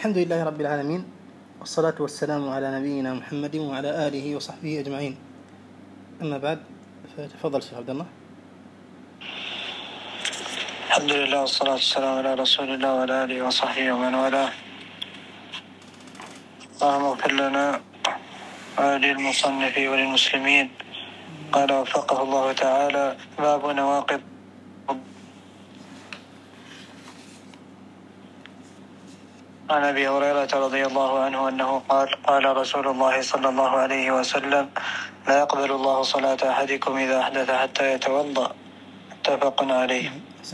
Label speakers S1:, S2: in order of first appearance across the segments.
S1: الحمد لله رب العالمين، والصلاة والسلام على نبينا محمد وعلى آله وصحبه أجمعين. أما بعد، فتفضل شيخ عبد الله.
S2: الحمد لله والصلاة والسلام على رسول الله وعلى آله وصحبه ومن والاه. اللهم اغفر لنا وللمصنف وللمسلمين. قال وفقه الله تعالى: باب نواقض. عن أبي هريرة رضي الله عنه أنه قال رسول الله صلى الله عليه وسلم: لا يقبل الله صلاة أحدكم إذا أحدث حتى يتوضأ. متفق عليه.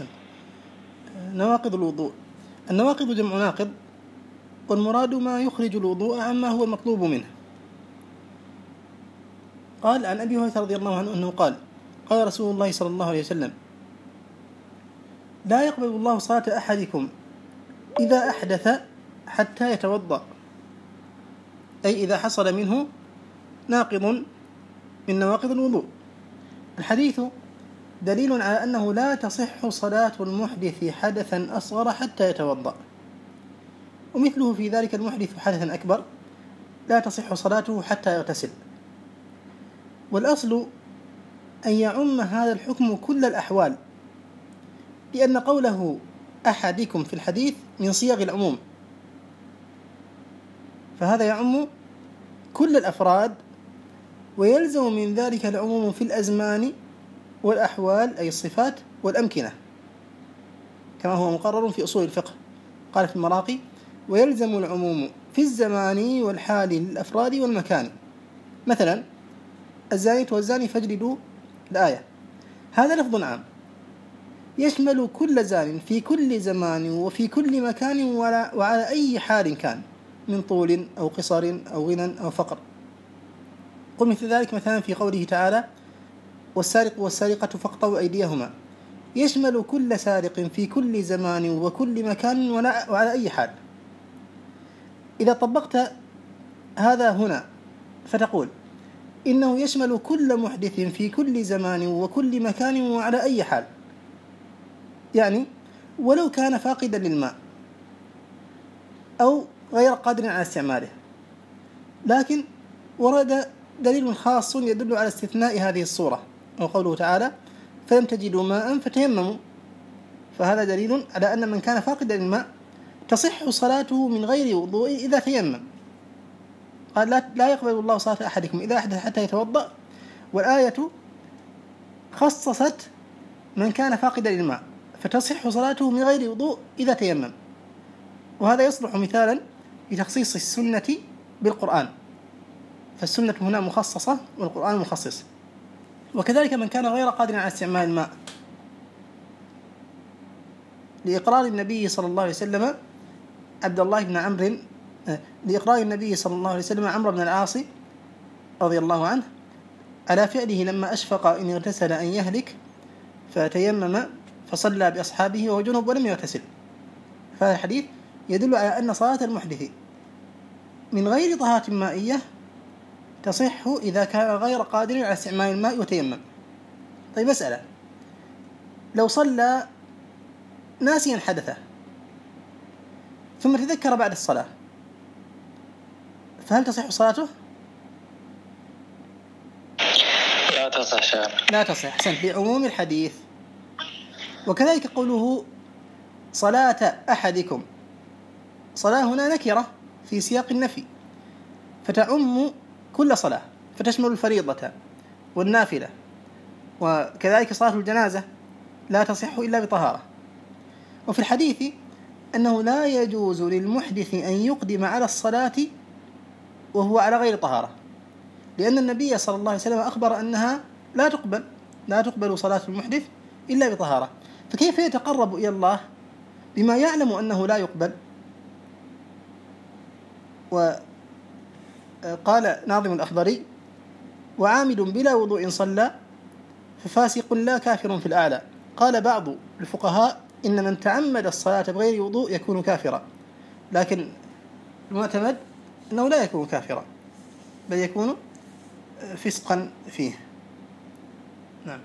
S1: نواقض الوضوء. النواقض جمع ناقض، والمراد ما يخرج الوضوء عما هو المطلوب منه. قال عن أبي هريرة رضي الله عنه أنه قال رسول الله صلى الله عليه وسلم: لا يقبل الله صلاة أحدكم إذا أحدث حتى يتوضأ، أي إذا حصل منه ناقض من نواقض الوضوء. الحديث دليل على أنه لا تصح صلاة المحدث حدثا أصغر حتى يتوضأ، ومثله في ذلك المحدث حدثا أكبر لا تصح صلاته حتى يغتسل. والأصل أن يعم هذا الحكم كل الأحوال، لأن قوله أحدكم في الحديث من صيغ العموم، فهذا يعم كل الأفراد، ويلزم من ذلك العموم في الأزمان والأحوال، أي الصفات والأمكنة، كما هو مقرر في أصول الفقه. قال في المراقي: ويلزم العموم في الزمان والحال للأفراد والمكان. مثلا: الزانية والزاني فاجلدوا الآية، هذا لفظ عام يشمل كل زان في كل زمان وفي كل مكان وعلى أي حال كان، من طول أو قصر أو غنى أو فقر. قل مثل ذلك مثلا في قوله تعالى: والسارق والسارقة فاقطعوا أيديهما، يشمل كل سارق في كل زمان وكل مكان وعلى أي حال. إذا طبقت هذا هنا فتقول إنه يشمل كل محدث في كل زمان وكل مكان وعلى أي حال، يعني ولو كان فاقدا للماء أو غير قادر على استعماله. لكن ورد دليل خاص يدل على استثناء هذه الصورة، وقوله تعالى: فلم تجدوا ماء فتيمموا، فهذا دليل على أن من كان فاقدا للماء تصح صلاته من غير وضوء إذا تيمم. قال: لا يقبل الله صلاة أحدكم إذا أحدث حتى يتوضأ، والآية خصصت من كان فاقدا للماء، فتصح صلاته من غير وضوء إذا تيمم. وهذا يصلح مثالا لتخصيص السنة بالقرآن، فالسنة هنا مخصصة والقرآن مخصص. وكذلك من كان غير قادر على استعمال الماء، لإقرار النبي صلى الله عليه وسلم عمرو بن العاص رضي الله عنه على فعله لما أشفق إن اغتسل أن يهلك، فتيمم فصلى بأصحابه وهو جنب ولم يغتسل. فهذا الحديث يدل على أن صلاة المحدث من غير طهارة مائية تصح إذا كان غير قادر على استعمال الماء وتيمم. طيب، مسألة: لو صلى ناسيا حدثه ثم تذكر بعد الصلاة، فهل تصح صلاته؟ لا تصح. أحسنت، بعموم الحديث. وكذلك قوله صلاة أحدكم، صلاة هنا نكرة في سياق النفي، فتعم كل صلاة، فتشمل الفريضة والنافلة. وكذلك صلاة الجنازة لا تصح إلا بطهارة. وفي الحديث أنه لا يجوز للمحدث أن يقدم على الصلاة وهو على غير طهارة، لأن النبي صلى الله عليه وسلم أخبر أنها لا تقبل صلاة المحدث إلا بطهارة. فكيف يتقرب إلى الله بما يعلم أنه لا يقبل؟ وقال ناظم الأخضري: وعامد بلا وضوء صلى ففاسق لا كافر في الأعلى. قال بعض الفقهاء: إن من تعمد الصلاة بغير وضوء يكون كافرا، لكن المعتمد أنه لا يكون كافرا، بل يكون فسقا فيه. نعم.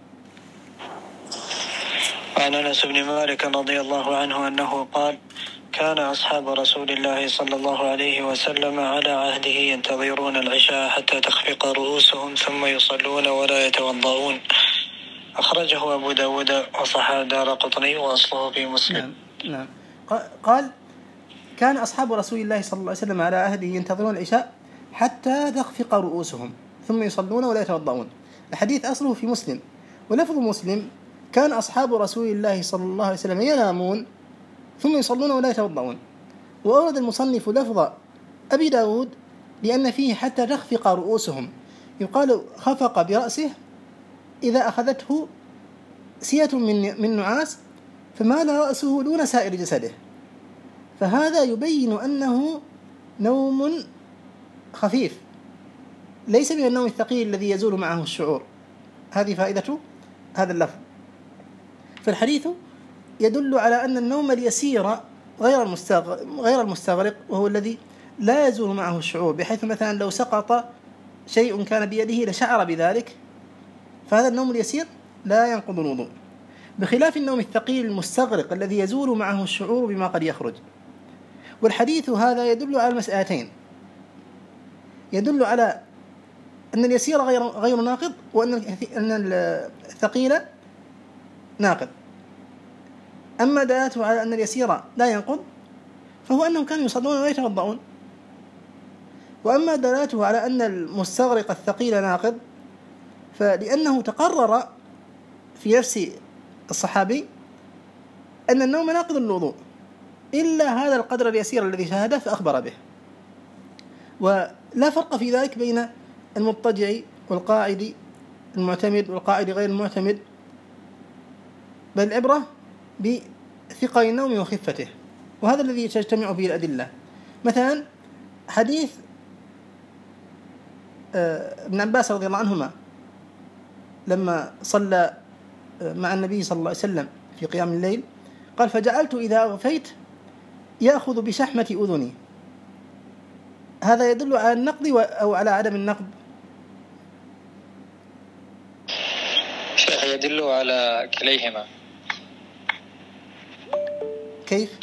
S2: عن أنس بن مالك رضي الله عنه أنه قال: كان أصحاب رسول الله صلى الله عليه وسلم على عهده ينتظرون العشاء حتى تخفق رؤوسهم ثم يصلون ولا يتوضؤون. أخرجه أبو داود وصححه الدارقطني وأصله في مسلم.
S1: نعم. قال كان أصحاب رسول الله صلى الله عليه وسلم على عهده ينتظرون العشاء حتى تخفق رؤوسهم ثم يصلون ولا يتوضؤون. الحديث أصله في مسلم، ولفظ مسلم كان أصحاب رسول الله صلى الله عليه وسلم ينامون ثم يصلون ولا يتوضؤون. وأورد المصنف لفظ أبي داود لأن فيه حتى تخفق رؤوسهم، يقال خفق برأسه إذا أخذته سية من نعاس فمال رأسه دون سائر جسده، فهذا يبين أنه نوم خفيف ليس من النوم الثقيل الذي يزول معه الشعور. هذه فائدة هذا اللفظ. فالحديث يدل على أن النوم اليسير غير المستغرق وهو الذي لا يزول معه الشعور، بحيث مثلا لو سقط شيء كان بيده لشعر بذلك، فهذا النوم اليسير لا ينقض الوضوء، بخلاف النوم الثقيل المستغرق الذي يزول معه الشعور بما قد يخرج. والحديث هذا يدل على المسألتين، يدل على أن اليسير غير ناقض، وأن الثقيل ناقض. أما دلالته على أن اليسير لا ينقض فهو أنهم كانوا يصلون ولا يتوضؤون. وأما دلالته على أن المستغرق الثقيل ناقض فلأنه تقرر في نفس الصحابي أن النوم ناقض الوضوء إلا هذا القدر اليسير الذي شاهده فأخبر به. ولا فرق في ذلك بين المضطجع والقاعد المعتمد والقاعد غير المعتمد، بل العبرة بثقل النوم وخفته، وهذا الذي تجتمع به الأدلة. مثلا حديث ابن عباس رضي الله عنهما لما صلى مع النبي صلى الله عليه وسلم في قيام الليل قال فجعلت إذا أغفيت يأخذ بشحمة أذني. هذا يدل على النقض أو على عدم النقض؟
S2: شيخ يدل على كليهما.
S1: كيف؟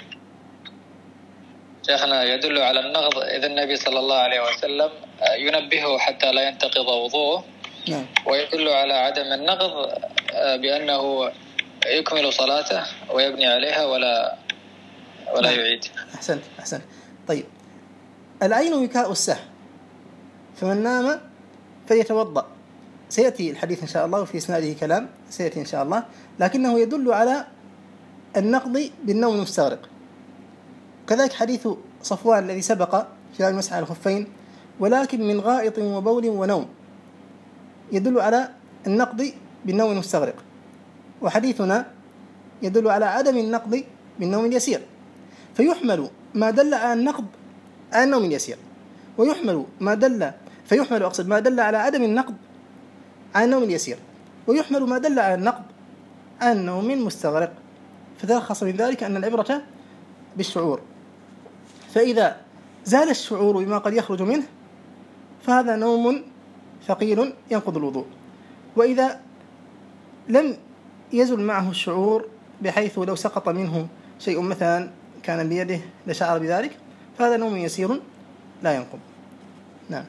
S2: شيخنا يدل على النقض إذا النبي صلى الله عليه وسلم ينبهه حتى لا ينتقض وضوءه.
S1: نعم.
S2: ويدل على عدم النقض بأنه يكمل صلاته ويبني عليها ولا
S1: نعم.
S2: يعيد.
S1: أحسنت. طيب، العين وكاء السهو، فمن نام فليتوضأ. سيأتي الحديث إن شاء الله وفي إسناده كلام سيأتي إن شاء الله، لكنه يدل على النقض بالنوم المستغرق. كذلك حديث صفوان الذي سبق في المسح على الخفين ولكن من غائط وبول ونوم، يدل على النقض بالنوم المستغرق. وحديثنا يدل على عدم النقض بالنوم اليسير، فيحمل ما دل على النقض على النوم اليسير، ويحمل ما دل على عدم النقض على النوم اليسير، ويحمل ما دل على النقض على النوم المستغرق. فتلخص من ذلك أن العبرة بالشعور، فإذا زال الشعور بما قد يخرج منه فهذا نوم ثقيل ينقض الوضوء. وإذا لم يزل معه الشعور بحيث لو سقط منه شيء مثلا كان بيده لشعر بذلك فهذا نوم يسير لا ينقض. نعم.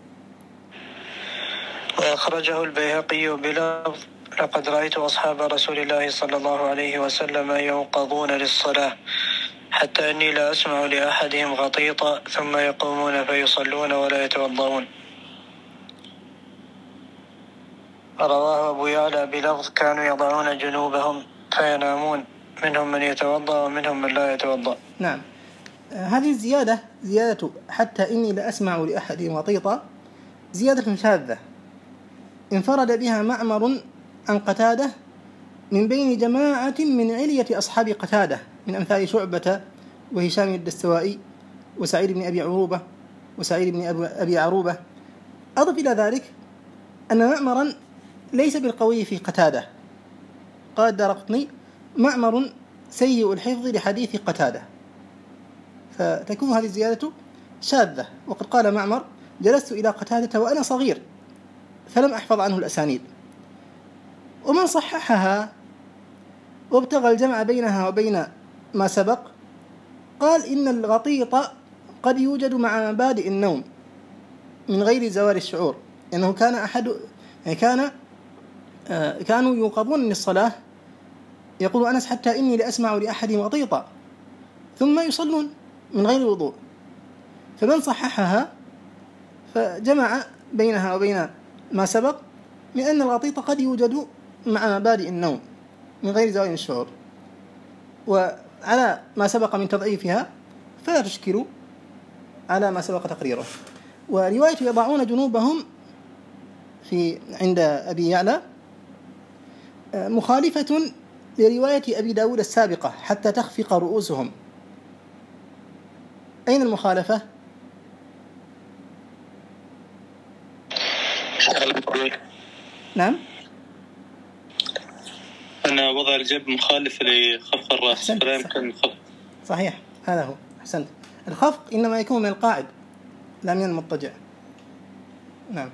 S2: وأخرجه البيهقي بلفظ لقد رأيت أصحاب رسول الله صلى الله عليه وسلم يوقظون للصلاة حتى أني لا أسمع لأحدهم غطيطا ثم يقومون فيصلون ولا يتوضؤون. رواه أبو يعلى بلفظ كانوا يضعون جنوبهم فينامون، منهم من يتوضأ ومنهم من لا يتوضأ.
S1: نعم. هذه زيادة حتى إني لا أسمع لأحدهم غطيطا زيادة شاذة انفرد بها معمر عن قتادة من بين جماعة من علية أصحاب قتادة من أمثال شعبة وهشام الدستوائي وسعيد بن أبي عروبة وسعيد بن أبي عروبة. أضف إلى ذلك أن معمرا ليس بالقوي في قتادة. قال الدارقطني معمر سيء الحفظ لحديث قتادة، فتكون هذه الزيادة شاذة. وقد قال معمر جلست إلى قتادة وأنا صغير فلم أحفظ عنه الأسانيد. ومن صححها وابتغى الجمع بينها وبين ما سبق قال إن الغطيط قد يوجد مع مبادئ النوم من غير زوال الشعور، لأنه كانوا يوقظون للصلاة، يقول أنس حتى إني لأسمع لأحدهم غطيطا ثم يصلون من غير وضوء. فمن صححها فجمع بينها وبين ما سبق من أن الغطيط قد يوجد مع مبادئ النوم من غير زوال الشعور، وعلى ما سبق من تضعيفها فلا تشكل على ما سبق تقريره. ورواية يضعون جنوبهم عند أبي يعلى مخالفة لرواية أبي داود السابقة حتى تخفق رؤوسهم. أين المخالفة؟ نعم،
S3: أن وضع الجنب مخالف لخفق الرأس فلا يمكن الخفق.
S1: صحيح، هذا هو، أحسنت. الخفق إنما يكون من القاعد لا من المضطجع. نعم.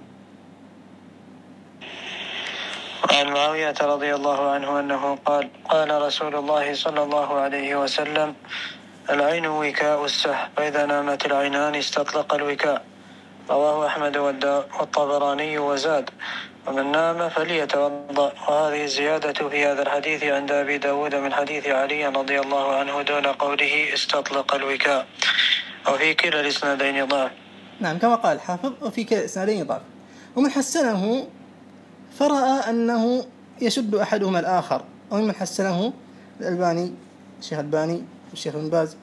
S2: عن معاوية رضي الله عنه أنه قال: قال رسول الله صلى الله عليه وسلم: العين وكاء السح، فإذا نامت العينان استطلق الوكاء. رواه أحمد والطبراني وزاد: ومن نام فليتوضأ. وهذه الزيادة في هذا الحديث عند أبي داود من حديث علي رضي الله عنه دون قوله استطلق الوكاء، وفي كلا الإسنادين ضعف.
S1: نعم، كما قال الحافظ وفي كلا الإسنادين ضعف. ومن حسنه فرأى أنه يشد أحدهما الآخر، ومن حسنه الألباني، الشيخ الباني والشيخ بن باز.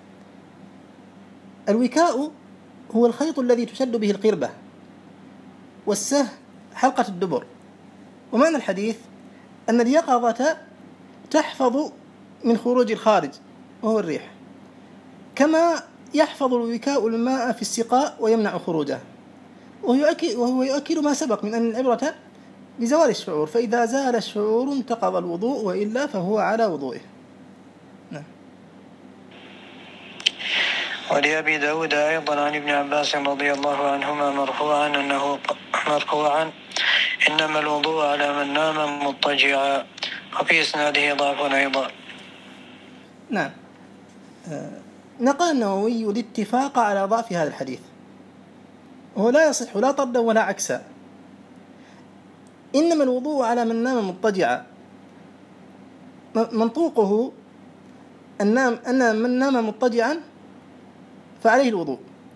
S1: الوكاء هو الخيط الذي تشد به القربة، والسه حلقة الدبر. ومعنى الحديث أن اليقظة تحفظ من خروج الخارج وهو الريح، كما يحفظ الوكاء الماء في السقاء ويمنع خروجه. وهو يؤكد ما سبق من أن العبرة بزوال الشعور، فإذا زال الشعور انتقض الوضوء، وإلا فهو على وضوئه. نعم.
S2: ولأبي داود أيضا عن ابن عباس رضي الله عنهما مرفوعا: إنما الوضوء على من نام مضطجعا. وفي إسناده ضعف أيضا.
S1: نعم. نقل النووي الاتفاق على ضعف هذا الحديث، وهو لا يصح لا طردا ولا عكسا. إنما الوضوء على من نام مضطجعا منطوقه أن من نام مضطجعا فعليه الوضوء.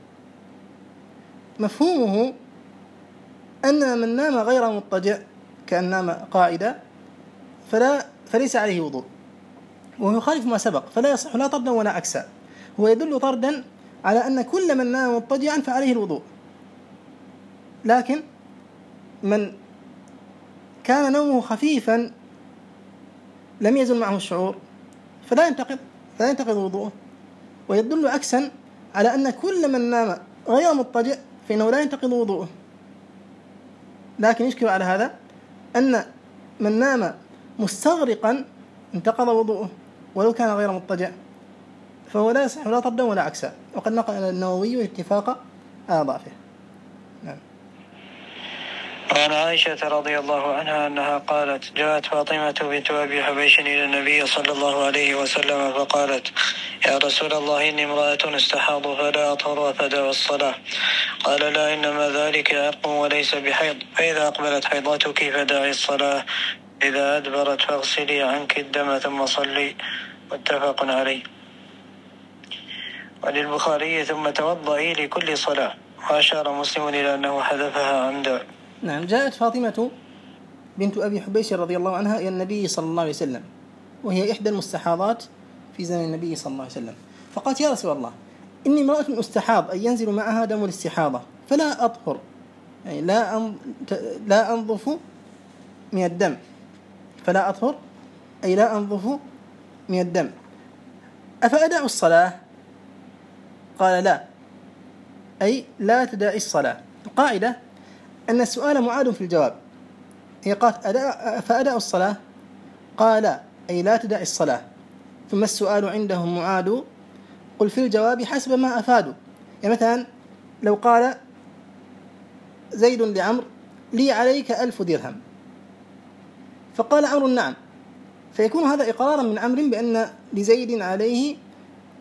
S1: مفهومه أن من نام غير مضطجع كأن نام قاعدا فليس عليه وضوء، وهو يخالف ما سبق، فلا يصح لا طردا ولا عكسا. هو يدل طردا على أن كل من نام مضطجعا فعليه الوضوء، لكن من كان نومه خفيفا لم يزل معه الشعور فلا ينتقض وضوءه. ويدل عكسا على أن كل من نام غير مضطجع فإنه لا ينتقض وضوءه، لكن يشكل على هذا أن من نام مستغرقا انتقض وضوءه ولو كان غير مضطجع، فهو لا يصح لا طردا ولا عكسا. وقد نقل النووي اتفاق على ضعفه. نعم.
S2: وعن عائشة رضي الله عنها أنها قالت: جاءت فاطمة بنت أبي حبيش إلى النبي صلى الله عليه وسلم فقالت: يا رسول الله، إني امرأة استحاض فلا أطهر فدع الصلاة. قال: لا، إنما ذلك عرق وليس بحيض، فإذا أقبلت حيضتك فدعي الصلاة، إذا أدبرت فاغسلي عنك الدم ثم صلي. متفق عليه. وللبخاري: ثم توضئي لكل صلاة. وأشار مسلم إلى أنه حذفها عمدا.
S1: نعم. جاءت فاطمة بنت أبي حبيش رضي الله عنها إلى النبي صلى الله عليه وسلم، وهي إحدى المستحاضات في زمن النبي صلى الله عليه وسلم، فقالت: يا رسول الله، إني امرأة استحاض، أي ينزل معها دم الاستحاضة، فلا أطهر، يعني لا أنظف من الدم، فلا أطهر أي لا أنظف من الدم، أفأدع الصلاة؟ قال: لا، أي لا تدعي الصلاة. القاعدة أن السؤال معاد في الجواب. هي قالت: فأدع الصلاة؟ قال: أي لا تدعي الصلاة. ثم السؤال عندهم معاد، قل في الجواب حسب ما أفادوا. يعني مثلا لو قال زيد لعمر: لي عليك 1000 درهم، فقال عمرو: نعم، فيكون هذا إقرارا من عمرو بأن لزيد عليه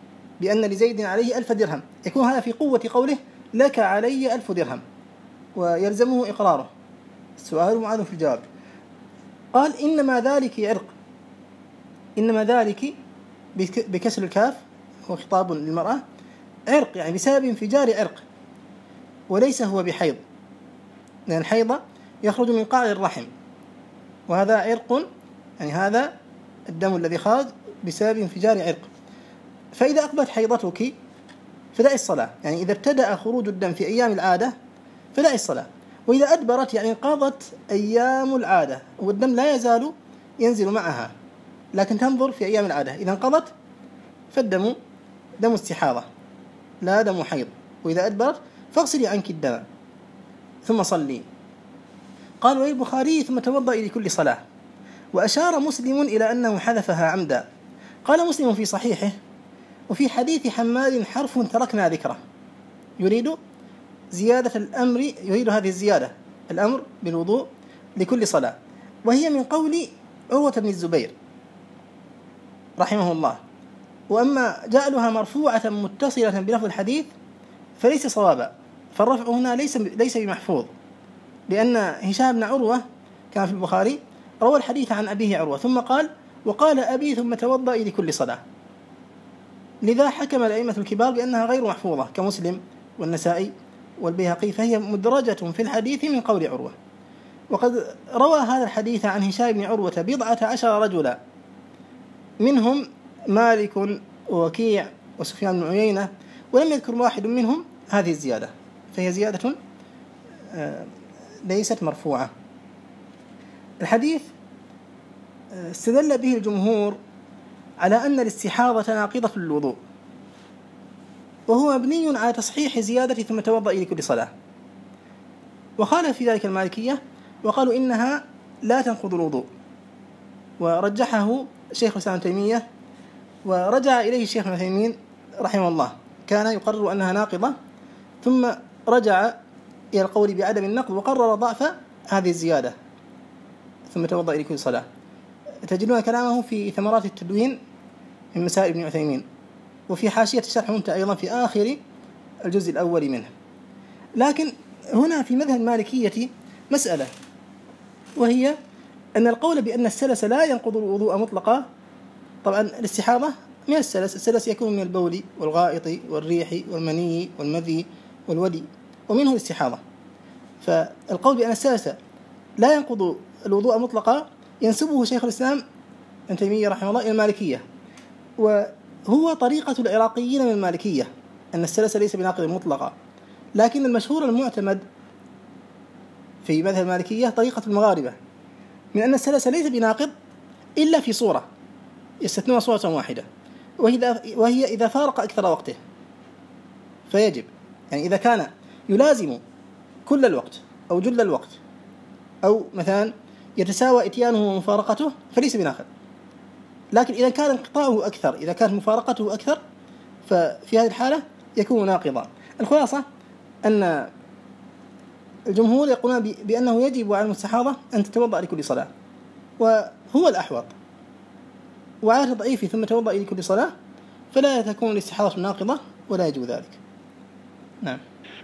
S1: بأن لزيد عليه 1000 درهم، يكون هذا في قوة قوله لك علي 1000 درهم، ويلزمه إقراره. السؤال معاذ في الجواب. قال إنما ذلك عرق، إنما ذلك بكسر الكاف هو خطاب للمرأة، عرق يعني بسبب انفجار عرق، وليس هو بحيض، لأن الحيض يخرج من قاع الرحم، وهذا عرق يعني هذا الدم الذي خرج بسبب انفجار عرق. فإذا أقبلت حيضتك فدعي الصلاة، يعني إذا ابتدأ خروج الدم في أيام العادة فدعي الصلاة، وإذا أدبرت يعني انقضت أيام العادة والدم لا يزال ينزل معها، لكن تنظر في أيام العادة، إذا انقضت فالدم دم استحاضة لا دم حيض، وإذا أدبرت فاغسلي عنك الدم ثم صلي. قال وللبخاري ثم توضئي لكل صلاة، وأشار مسلم إلى أنه حذفها عمدا. قال مسلم في صحيحه وفي حديث حماد حرف تركنا ذكره، يريد زيادة الأمر، يريد هذه الزيادة الأمر بالوضوء لكل صلاة، وهي من قول عروة بن الزبير رحمه الله. وأما جعلها مرفوعة متصلة بلفظ الحديث فليس صوابا، فالرفع هنا ليس بمحفوظ، لأن هشام بن عروة كان في البخاري روى الحديث عن أبيه عروة ثم قال وقال أبي ثم توضئي لكل صلاة، لذا حكم الأئمة الكبار بأنها غير محفوظة كمسلم والنسائي والبيهقي، فهي مدرجة في الحديث من قول عروة. وقد روى هذا الحديث عن هشام بن عروة 17 رجلا، منهم مالك ووكيع وسفيان بن عيينة، ولم يذكر واحد منهم هذه الزيادة، فهي زيادة ليست مرفوعة. الحديث استدل به الجمهور على أن الاستحاضة ناقضة للوضوء، وهو مبني على تصحيح زيادة ثم توضئي لكل صلاة، وخالف في ذلك المالكية وقالوا إنها لا تنقض الوضوء، ورجحه شيخ الإسلام ابن تيمية، ورجع إليه الشيخ ابن عثيمين رحمه الله، كان يقرر أنها ناقضة ثم رجع إلى القول بعدم النقض وقرر ضعف هذه الزيادة ثم توضئي لكل صلاة. تجدون كلامه في ثمرات التدوين من مسائل ابن عثيمين، وفي حاشية الشرح الممتع أيضا في آخر الجزء الأول منه. لكن هنا في مذهب المالكية مسألة، وهي أن القول بأن السلس لا ينقض الوضوء مطلقا، طبعا الاستحاضة من السلس يكون من البول والغائط والريح والمني والمذي والودي، ومنه الاستحاضة. فالقول بأن السلس لا ينقض الوضوء مطلقا ينسبه شيخ الإسلام ابن تيمية رحمه الله إلى المالكية، وهو طريقة العراقيين من المالكية أن السلس ليس بناقض مطلقا، لكن المشهور المعتمد في مذهب المالكية طريقة المغاربة من أن السلس ليس بناقض إلا في صورة يستثنون صورة واحدة، وهي إذا فارق أكثر وقته فيجب، يعني إذا كان يلازم كل الوقت أو جل الوقت، أو مثلا يتساوى إتيانه ومفارقته فليس بناقض. لكن إذا كان انقطاعه أكثر، إذا كانت مفارقته أكثر، ففي هذه الحالة يكون ناقضا. الخلاصة أن الجمهور يقولون بأنه يجب على المستحاضة أن تتوضأ لكل صلاة، وهو الأحوط، وعلى ضعيف ثم توضأ لكل صلاة فلا تكون الاستحاضة ناقضة ولا يجوز ذلك. نعم.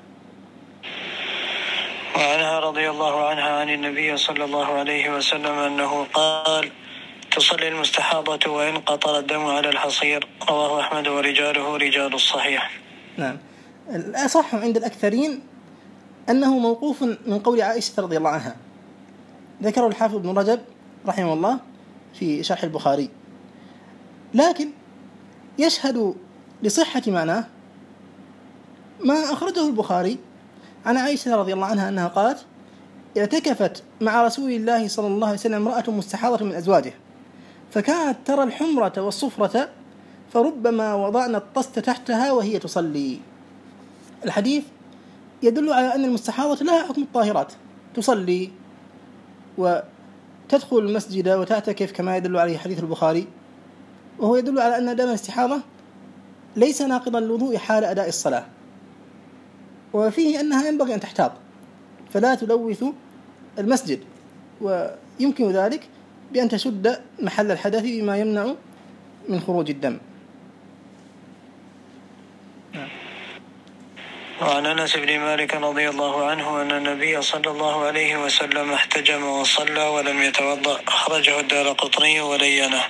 S2: وعنها رضي الله عنها عن النبي صلى الله عليه وسلم أنه قال تصلي المستحاضة وإن قطر الدم على الحصير، رواه أحمد ورجاله رجال الصحيح.
S1: نعم. الأصح عند الأكثرين أنه موقوف من قول عائشة رضي الله عنها، ذكره الحافظ ابن رجب رحمه الله في شرح البخاري، لكن يشهد لصحة معناه ما أخرجه البخاري عن عائشة رضي الله عنها أنها قالت اعتكفت مع رسول الله صلى الله عليه وسلم امرأة مستحاضة من أزواجه، فكانت ترى الحمرة والصفرة فربما وضعنا الطست تحتها وهي تصلي. الحديث يدل على أن المستحاضة لها حكم الطاهرات، تصلي وتدخل المسجد وتعتكف كما يدل عليه حديث البخاري، وهو يدل على أن دم الاستحاضة ليس ناقضا للوضوء حال أداء الصلاة، وفيه أنها ينبغي أن تحتاط فلا تلوث المسجد، ويمكن ذلك بأن تشد محل الحدث بما يمنع من خروج الدم.
S2: وعن أنس بن مالك رضي الله عنه أن النبي صلى الله عليه وسلم احتجم وصلى ولم يتوضأ، أخرجه الدارقطني ولينه.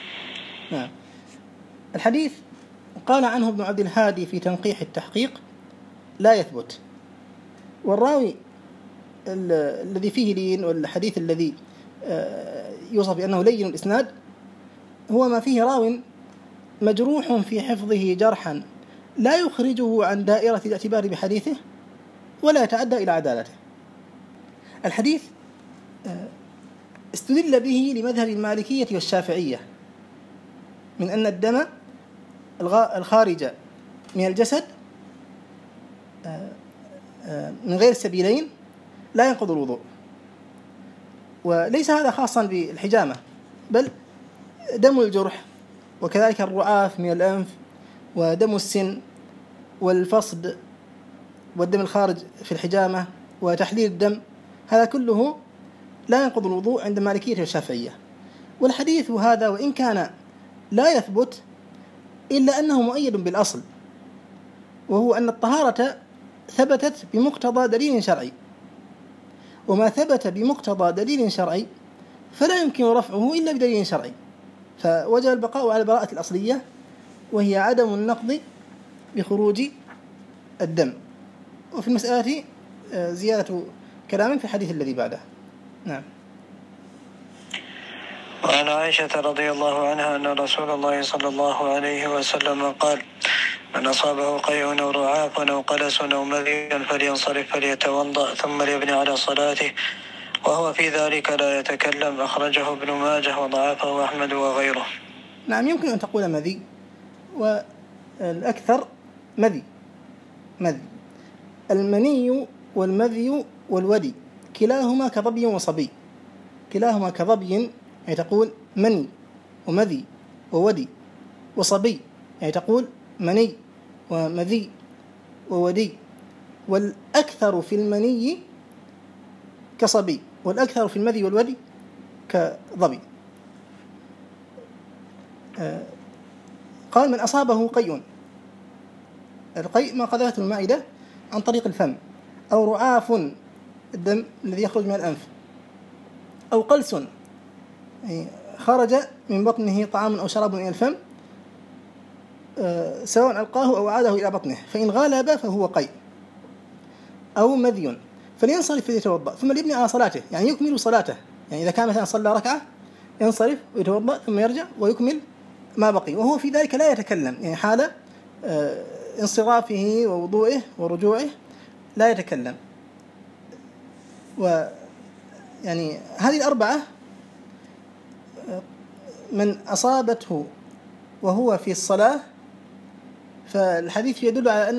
S1: الحديث قال عنه ابن عبد الهادي في تنقيح التحقيق لا يثبت، والراوي الذي فيه لين والحديث الذي يوصف بأنه لين الإسناد هو ما فيه راو مجروح في حفظه جرحا لا يخرجه عن دائرة الاعتبار بحديثه ولا يتعدى إلى عدالته. الحديث استدل به لمذهب المالكية والشافعية من أن الدم الخارج من الجسد من غير السبيلين لا ينقض الوضوء، وليس هذا خاصا بالحجامة، بل دم الجرح وكذلك الرعاف من الأنف ودم السن والفصد والدم الخارج في الحجامة وتحليل الدم، هذا كله لا ينقض الوضوء عند المالكية والشافعية. والحديث هذا وإن كان لا يثبت إلا أنه مؤيد بالأصل، وهو أن الطهارة ثبتت بمقتضى دليل شرعي، وما ثبت بمقتضى دليل شرعي فلا يمكن رفعه إلا بدليل شرعي، فوجب البقاء على البراءة الأصلية وهي عدم النقض بخروج الدم. وفي المسألة زيادة كلام في الحديث الذي بعده. نعم.
S2: وعن عائشة رضي الله عنها أن رسول الله صلى الله عليه وسلم قال: من أصابه قيء أو رعاف أو قلس أو مذي فلينصرف فليتوضأ ثم ليبني على صلاته وهو في ذلك لا يتكلم، أخرجه ابن ماجه وضعفه أحمد وغيره.
S1: نعم، يمكن أن تقول مذي، والأكثر مذي. المني والمذي والودي كلاهما كظبي وصبي، كلاهما كظبي يعني تقول مني ومذي وودي، وصبي يعني تقول مني ومذي وودي، والأكثر في المني كصبي والأكثر في المذي والودي كظبي. قال: من أصابه قيء، القيء ما قذفته المعدة عن طريق الفم، أو رعاف الدم الذي يخرج من الأنف، أو قلس يعني خرج من بطنه طعام أو شراب إلى الفم سواء ألقاه أو عاده إلى بطنه، فإن غالب فهو قيء، أو مذي فلينصرف فليتوضأ ثم ليبني على صلاته، يعني يكمل صلاته. يعني إذا كان مثلا صلى ركعة ينصرف ويتوضأ ثم يرجع ويكمل ما بقي، وهو في ذلك لا يتكلم، يعني حال انصرافه ووضوئه ورجوعه لا يتكلم. ويعني هذه الأربعة من أصابته وهو في الصلاة فالحديث يدل على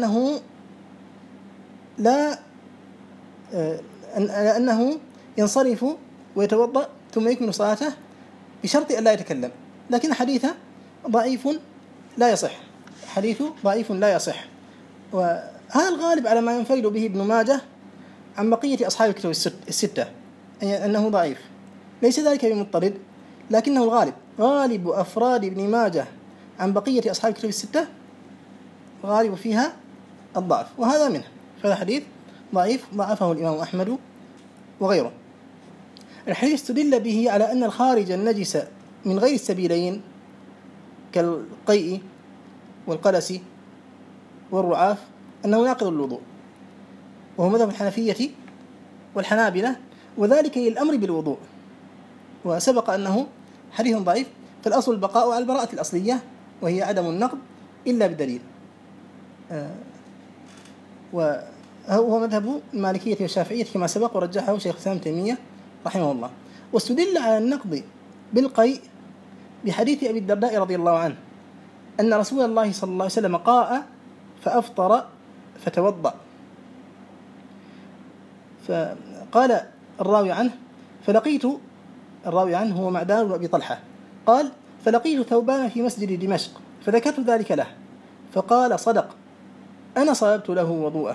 S1: أنه ينصرف ويتوضأ ثم يكمل صلاته بشرط أن لا يتكلم، لكن حديثه ضعيف لا يصح، حديثه ضعيف لا يصح. وهذا الغالب على ما ينفرد به ابن ماجه عن بقية أصحاب الكتب الستة، يعني أنه ضعيف، ليس ذلك بمضطرد، لكنه الغالب، غالب أفراد ابن ماجه عن بقية أصحاب الكتب الستة غالب فيها الضعف، وهذا منه، فهذا حديث ضعيف ضعفه الإمام أحمد وغيره. الحديث استدل به على أن الخارج النجس من غير السبيلين كالقيء والقلس والرعاف أنه ناقض الوضوء، وهو مذهب الحنفية والحنابلة، وذلك للأمر بالوضوء، وسبق أنه حديث ضعيف، فالأصل البقاء على البراءة الأصلية وهي عدم النقض إلا بدليل، وهو مذهب المالكية والشافعية كما سبق ورجحه شيخ الإسلام ابن تيمية رحمه الله. واستدل على النقض بالقيء بحديث أبي الدرداء رضي الله عنه أن رسول الله صلى الله عليه وسلم قاء فأفطر فتوضأ، فقال الراوي عنه هو معدان بن أبي طلحة، قال: فلقيت ثوبان في مسجد دمشق فذكرت ذلك له فقال: صدق، أنا صلبت له وضوءه.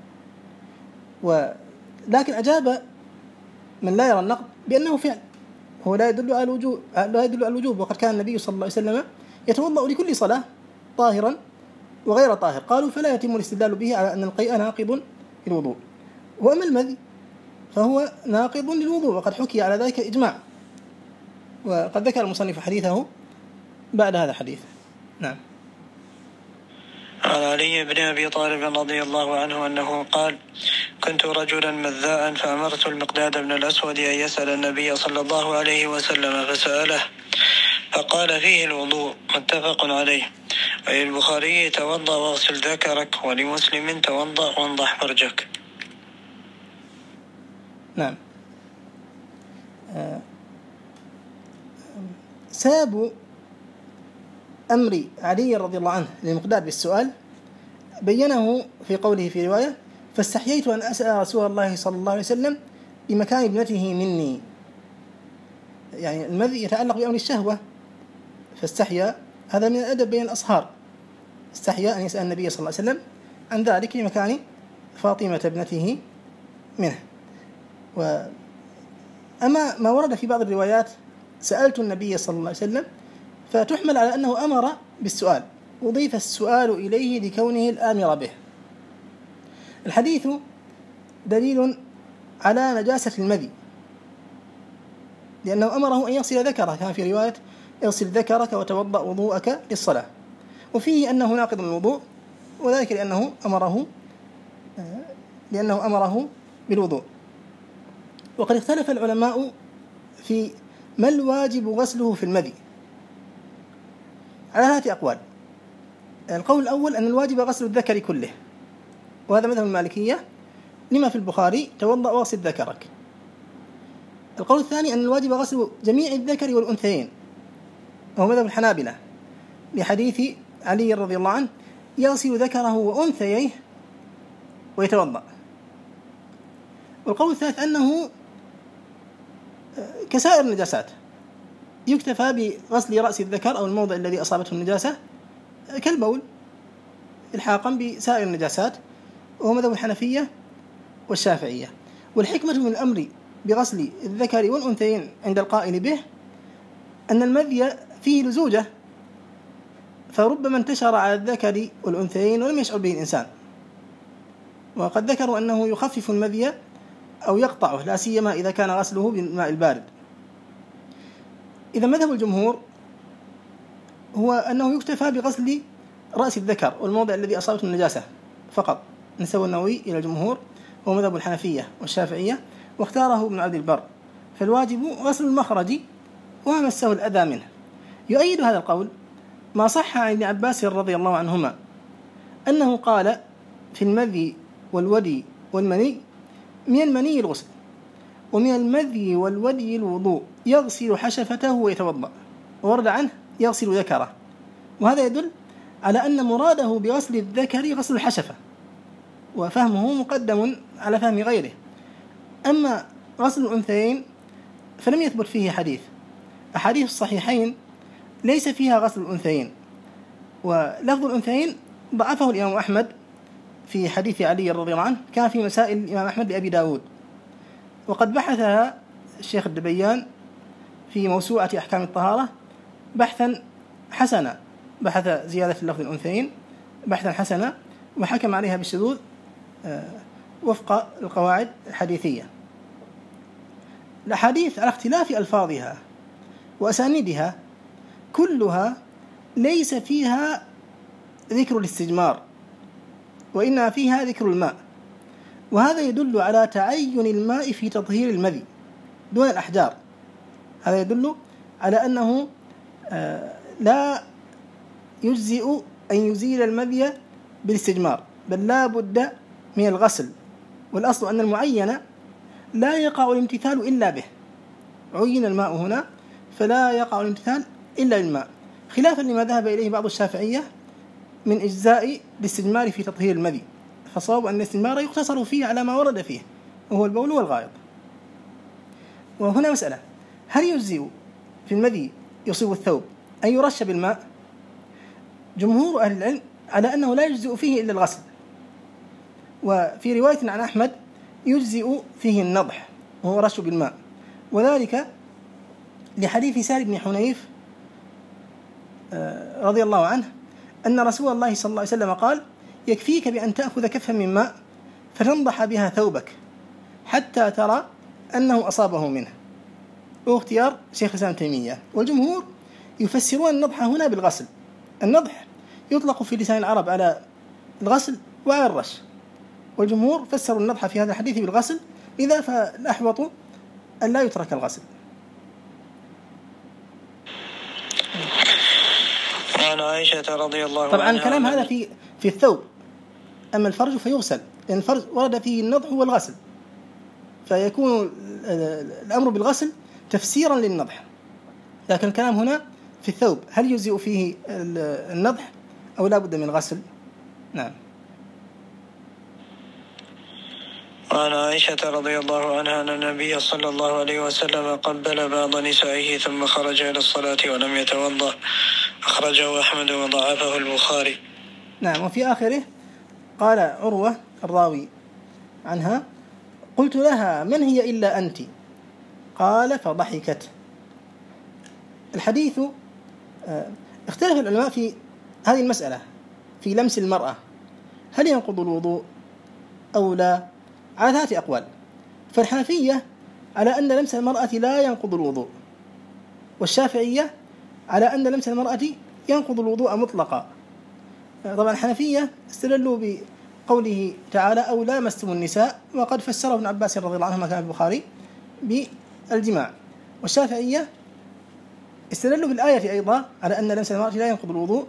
S1: لكن أجاب من لا يرى النقض بأنه فعل، هو لا يدل على الوجوب، وقد كان النبي صلى الله عليه وسلم يتوضأ لكل صلاة طاهرا وغير طاهر، قالوا فلا يتم الاستدلال به على أن القيء ناقض للوضوء. وأما المذي فهو ناقض للوضوء، وقد حكي على ذلك إجماع، وقد ذكر المصنف حديثه بعد هذا الحديث. نعم.
S2: عن علي بن أبي طالب رضي الله عنه أنه قال: كنت رجلا مذاء فأمرت المقداد بن الأسود أن يسأل النبي صلى الله عليه وسلم فسأله فقال: فيه الوضوء. متفق عليه. وللبخاري: توضأ واغسل ذكرك، ولمسلم: توضأ وانضح فرجك.
S1: نعم. سبب أمر علي رضي الله عنه للمقداد بالسؤال بينه في قوله في رواية: فاستحييت أن أسأل رسول الله صلى الله عليه وسلم بمكان ابنته مني. يعني المذي يتعلق بأمر الشهوة، فاستحيا، هذا من الأدب بين الأصهار، استحيا أن يسأل النبي صلى الله عليه وسلم عن ذلك لمكان فاطمة ابنته منه. أما ما ورد في بعض الروايات: سألت النبي صلى الله عليه وسلم، فتحمل على أنه أمر بالسؤال، أضيف السؤال إليه لكونه الآمر به. الحديث دليل على نجاسة المذي، لأنه أمره أن يغسل ذكره، كان في رواية: اغسل ذكرك وتوضأ وضوءك للصلاة، وفيه أنه ناقض الوضوء، وذلك لأنه أمره بالوضوء. وقد اختلف العلماء في ما الواجب غسله في المذي على 3 أقوال. القول الأول أن الواجب غسل الذكر كله، وهذا مذهب المالكية لما في البخاري: توضأ واغسل ذكرك. القول الثاني أن الواجب غسل جميع الذكر والأنثيين، وهو مذهب الحنابلة لحديث علي رضي الله عنه: يغسل ذكره وأنثيه ويتوضأ. والقول الثالث أنه كسائر النجاسات، يكتفى بغسل رأس الذكر أو الموضع الذي أصابته النجاسة كالبول إلحاقا بسائر النجاسات، وهو مذهب الحنفية والشافعية. والحكمة من الأمر بغسل الذكر والأنثيين عند القائل به أن المذي فيه لزوجة، فربما انتشر على الذكر والأنثيين ولم يشعر به الإنسان. وقد ذكروا أنه يخفف المذي أو يقطعه، لا سيما إذا كان غسله بالماء البارد. إذا مذهب الجمهور هو أنه يكتفى بغسل رأس الذكر والموضع الذي أصابته النجاسة فقط. نسب النووي إلى الجمهور، هو مذهب الحنفية والشافعية، واختاره ابن عبد البر، فالواجب غسل المخرج وما مسه الأذى منه. يؤيد هذا القول ما صح عن ابن عباس رضي الله عنهما أنه قال: في المذي والودي والمني: من المني الغسل، ومن المذي والودي الوضوء، يغسل حشفته ويتوضأ. ورد عنه: يغسل ذكره. وهذا يدل على أن مراده بغسل الذكر غسل الحشفة، وفهمه مقدم على فهم غيره. أما غسل الأنثيين فلم يثبت فيه حديث. أحاديث الصحيحين ليس فيها غسل الأنثيين، ولفظ الأنثيين ضعفه الإمام أحمد في حديث علي رضي الله عنه، كان في مسائل الإمام أحمد لأبي داود، وقد بحثها الشيخ الدبيان في موسوعة أحكام الطهارة بحثا حسنا، بحث زيادة اللفظ الأنثيين بحثا حسنا، وحكم عليها بالشذوذ وفق القواعد الحديثية. الأحاديث على اختلاف ألفاظها وأسانيدها كلها ليس فيها ذكر الاستجمار، وإنما فيها ذكر الماء، وهذا يدل على تعين الماء في تطهير المذي دون الأحجار. هذا يدل على أنه لا يجزئ أن يزيل المذي بالاستجمار، بل لا بد من الغسل. والأصل أن المعين لا يقع الامتثال إلا به، عين الماء هنا فلا يقع الامتثال إلا بالماء، خلافا لما ذهب إليه بعض الشافعية من إجزاء الاستجمار في تطهير المذي. فصواب أن الاستجمار يقتصر فيه على ما ورد فيه، وهو البول والغائط. وهنا مسألة: هل يجزئ في المذي يصيب الثوب أن يرش بالماء؟ جمهور أهل العلم على أنه لا يجزئ فيه إلا الغسل، وفي رواية عن أحمد يجزئ فيه النضح وهو رش بالماء، وذلك لحديث سهل بن حنيف رضي الله عنه أن رسول الله صلى الله عليه وسلم قال: يكفيك بأن تأخذ كفا من ماء فتنضح بها ثوبك حتى ترى أنه أصابه منه. واختيار شيخ الإسلام تيمية. والجمهور يفسرون النضح هنا بالغسل. النضح يطلق في لسان العرب على الغسل وعلى الرش، والجمهور فسروا النضح في هذا الحديث بالغسل، إذا فالأحوط أن لا يترك الغسل.
S2: وعن عائشة رضي الله عنها.
S1: طبعا الكلام هذا في الثوب، أما الفرج فيغسل، لأن الفرج ورد فيه النضح والغسل، فيكون الأمر بالغسل تفسيرا للنضح. لكن الكلام هنا في الثوب، هل يجزئ فيه النضح أو لا بد من غسل؟ نعم.
S2: وعن عائشة رضي الله عنها أن النبي صلى الله عليه وسلم قبل بعض نسائه ثم خرج إلى الصلاة ولم يتوضأ، أخرجه أحمد وضعفه البخاري.
S1: نعم. وفي آخره قال عروة الراوي عنها: قلت لها: من هي إلا أنت؟ قال: فضحكت. الحديث اختلف العلماء في هذه المسألة، في لمس المرأة، هل ينقض الوضوء أو لا، على 3 أقوال. فالحنفية على أن لمس المرأة لا ينقض الوضوء، والشافعية على أن لمس المرأة ينقض الوضوء مطلقا. طبعا الحنفية استدلوا بقوله تعالى: أو لامستم النساء، وقد فسره ابن عباس رضي الله عنهما كما في البخاري بالجماع. والشافعية استدلوا بالآية أيضا على أن لمس المرأة لا ينقض الوضوء،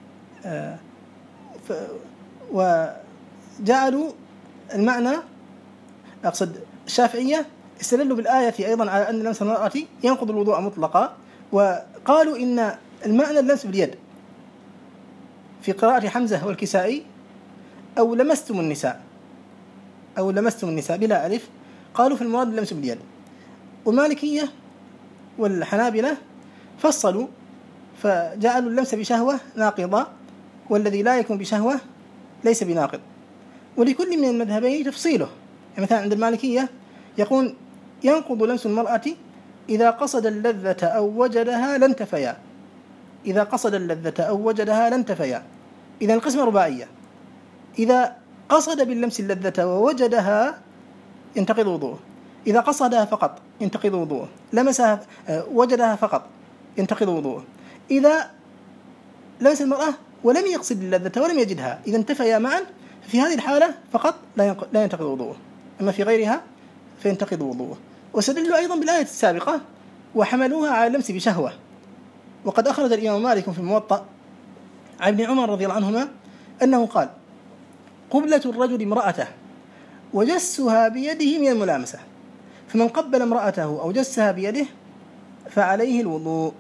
S1: وجعلوا المعنى، أقصد الشافعية استدلوا بالآية أيضا على أن لمس المرأة ينقض الوضوء مطلقا، وقالوا إن المعنى اللمس باليد في قراءة حمزة والكسائي: أو لمستم النساء، أو لمستم النساء بلا ألف، قالوا في المراد اللمس باليد. والمالكية والحنابلة فصلوا فجعلوا اللمس بشهوة ناقضة، والذي لا يكون بشهوة ليس بناقض. ولكل من المذهبين تفصيله. يعني مثلا عند المالكية يقول: ينقض لمس المرأة إذا قصد اللذة أو وجدها لن تفيا. إذا قصد اللذة أو وجدها لن تفيا، إذا القسمة رباعية. إذا قصد باللمس اللذة ووجدها ينتقض وضوءه، إذا قصدها فقط ينتقض وضوءه، لمسها وجدها فقط ينتقض وضوءه، إذا لمس المرأة ولم يقصد اللذة ولم يجدها إذا انتفيا معا، في هذه الحالة فقط لا ينتقض وضوءه، أما في غيرها فينتقض وضوءه. واستدلوا أيضا بالآية السابقة وحملوها على اللمس بشهوة. وقد أخرج الإمام مالك في الموطأ عن ابن عمر رضي الله عنهما أنه قال: قبلة الرجل امرأته وجسها بيده من الملامسة، فمن قبل امرأته أو جسها بيده فعليه الوضوء.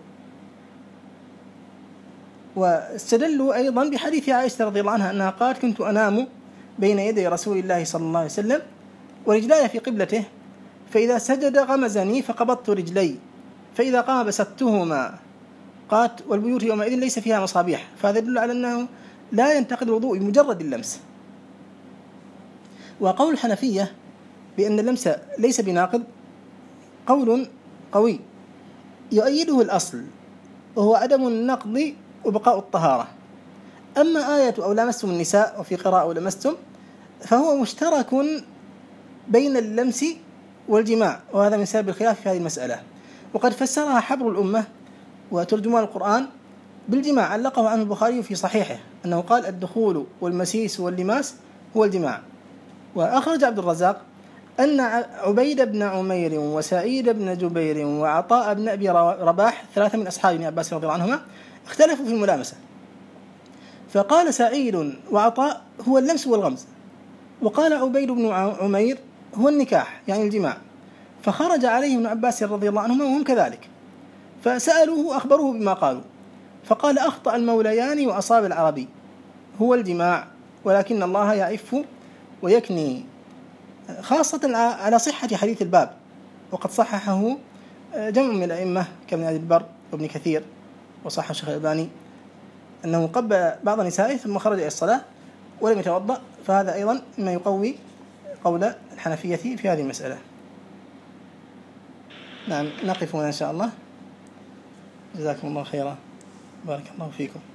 S1: واستدلوا أيضا بحديث عائشة رضي الله عنها أنها قالت: كنت أنام بين يدي رسول الله صلى الله عليه وسلم ورجلاي في قبلته، فإذا سجد غمزني فقبضت رجلي، فإذا قام بسطتهما. قالت: والبيوت يومئذ ليس فيها مصابيح. فهذا يدل على أنه لا ينتقد الوضوء بمجرد اللمس. وقول الحنفية بأن اللمس ليس بناقض قول قوي يؤيده الأصل، وهو عدم النقض وبقاء الطهارة. أما آية أو لامستم النساء وفي قراءة أو لمستم فهو مشترك بين اللمس والجماع، وهذا من سبب الخلاف في هذه المسألة. وقد فسرها حبر الأمة وترجمان القرآن بالجماع، علقه عنه البخاري في صحيحه أنه قال: الدخول والمسيس واللماس هو الجماع. وأخرج عبد الرزاق أن عبيد بن عمير وسعيد بن جبير وعطاء بن أبي رباح 3 من أصحاب ابن عباس رضي الله عنهما اختلفوا في الملامسة، فقال سعيد وعطاء هو اللمس والغمز، وقال عبيد بن عمير هو النكاح يعني الجماع. فخرج عليه ابن عباس رضي الله عنهما وهم كذلك، فسألوه أخبروه بما قالوا، فقال: أخطأ الموليان وأصاب العربي، هو الجماع، ولكن الله يعف ويكني، خاصة على صحة حديث الباب. وقد صححه جمع من الأئمة كابن عبد البر وابن كثير، وصحح الشيخ الألباني أنه قبل بعض نسائه ثم خرج إلى الصلاة ولم يتوضأ، فهذا أيضا مما يقوي قول الحنفية في هذه المسألة. نعم، نقف هنا إن شاء الله. جزاكم الله خيرا، بارك الله فيكم.